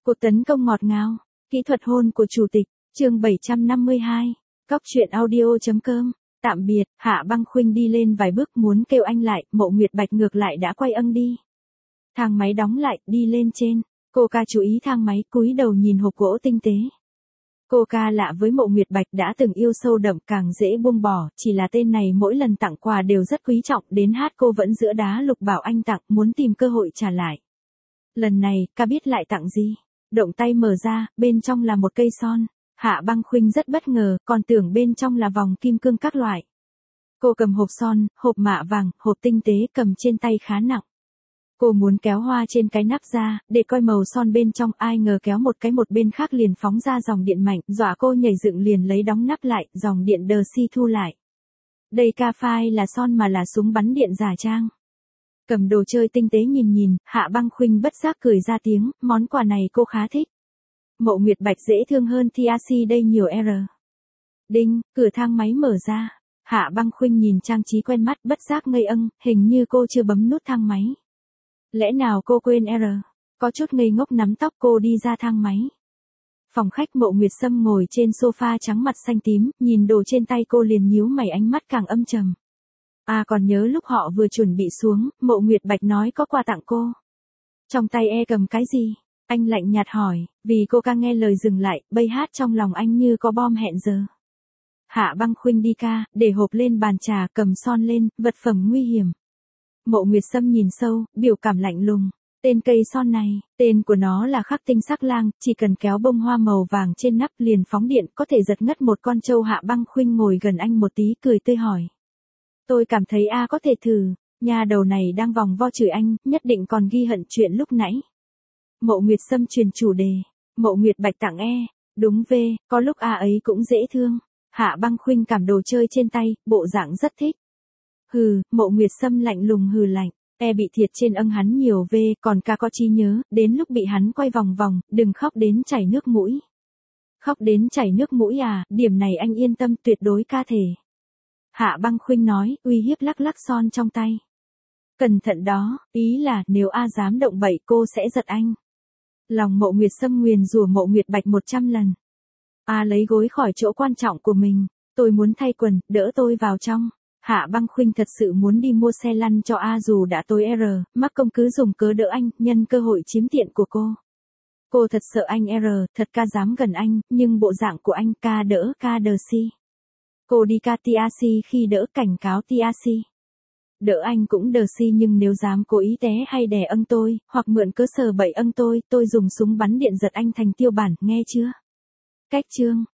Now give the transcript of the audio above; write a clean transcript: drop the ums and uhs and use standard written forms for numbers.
Cuộc tấn công ngọt ngào, kỹ thuật hôn của chủ tịch, chương 752, Cóc truyện audio.com. Tạm biệt, Hạ Băng Khuynh đi lên vài bước muốn kêu anh lại, Mộ Nguyệt Bạch ngược lại đã quay âng đi. Thang máy đóng lại, đi lên trên, cô ca chú ý thang máy, cúi đầu nhìn hộp gỗ tinh tế. Cô ca lạ với Mộ Nguyệt Bạch đã từng yêu sâu đậm càng dễ buông bỏ, chỉ là tên này mỗi lần tặng quà đều rất quý trọng, đến hát cô vẫn giữa đá lục bảo anh tặng, muốn tìm cơ hội trả lại. Lần này, ca biết lại tặng gì? Động tay mở ra, bên trong là một cây son. Hạ Băng Khuynh rất bất ngờ, còn tưởng bên trong là vòng kim cương các loại. Cô cầm hộp son, hộp mạ vàng, hộp tinh tế cầm trên tay khá nặng. Cô muốn kéo hoa trên cái nắp ra, để coi màu son bên trong, ai ngờ kéo một cái một bên khác liền phóng ra dòng điện mạnh, dọa cô nhảy dựng liền lấy đóng nắp lại, dòng điện đờ si thu lại. Đây ca phai là son mà là súng bắn điện giả trang. Cầm đồ chơi tinh tế nhìn, Hạ Băng Khuynh bất giác cười ra tiếng, món quà này cô khá thích. Mộ Nguyệt Bạch dễ thương hơn TRC đây nhiều R. Đinh, cửa thang máy mở ra. Hạ Băng Khuynh nhìn trang trí quen mắt bất giác ngây âng, hình như cô chưa bấm nút thang máy. Lẽ nào cô quên R? Có chút ngây ngốc nắm tóc cô đi ra thang máy. Phòng khách Mộ Nguyệt Sâm ngồi trên sofa trắng mặt xanh tím, nhìn đồ trên tay cô liền nhíu mày ánh mắt càng âm trầm. À còn nhớ lúc họ vừa chuẩn bị xuống, Mộ Nguyệt Bạch nói có quà tặng cô. Trong tay cầm cái gì? Anh lạnh nhạt hỏi, vì cô ca nghe lời dừng lại, bay hát trong lòng anh như có bom hẹn giờ. Hạ Băng Khuynh đi ca, để hộp lên bàn trà, cầm son lên, vật phẩm nguy hiểm. Mộ Nguyệt Sâm nhìn sâu, biểu cảm lạnh lùng. Tên cây son này, tên của nó là Khắc Tinh Sắc Lang, chỉ cần kéo bông hoa màu vàng trên nắp liền phóng điện, có thể giật ngất một con trâu. Hạ Băng Khuynh ngồi gần anh một tí, cười tươi hỏi. Tôi cảm thấy có thể thử, nhà đầu này đang vòng vo chửi anh, nhất định còn ghi hận chuyện lúc nãy. Mộ Nguyệt Sâm truyền chủ đề, Mộ Nguyệt Bạch tặng đúng có lúc ấy cũng dễ thương. Hạ Băng Khuynh cảm đồ chơi trên tay, bộ dạng rất thích. Hừ, Mộ Nguyệt Sâm lạnh lùng hừ lạnh, bị thiệt trên âng hắn nhiều còn ca có chi nhớ, đến lúc bị hắn quay vòng vòng, đừng khóc đến chảy nước mũi. Khóc đến chảy nước mũi à, điểm này anh yên tâm tuyệt đối ca thể. Hạ Băng Khuynh nói, uy hiếp lắc lắc son trong tay. Cẩn thận đó, ý là nếu dám động bậy cô sẽ giật anh. Lòng Mộ Nguyệt Sâm nguyền rủa Mộ Nguyệt Bạch 100 lần. Lấy gối khỏi chỗ quan trọng của mình, tôi muốn thay quần, đỡ tôi vào trong. Hạ Băng Khuynh thật sự muốn đi mua xe lăn cho dù đã tối mắc công cứ dùng cớ đỡ anh, nhân cơ hội chiếm tiện của cô. Cô thật sợ anh thật ca dám gần anh, nhưng bộ dạng của anh ca đỡ ca đờ si. Cô đi ca TRC khi đỡ cảnh cáo TRC. Đỡ anh cũng đờ si nhưng nếu dám cố ý té hay đè âng tôi, hoặc mượn cớ sờ bậy âng tôi dùng súng bắn điện giật anh thành tiêu bản, nghe chưa? Cách chương.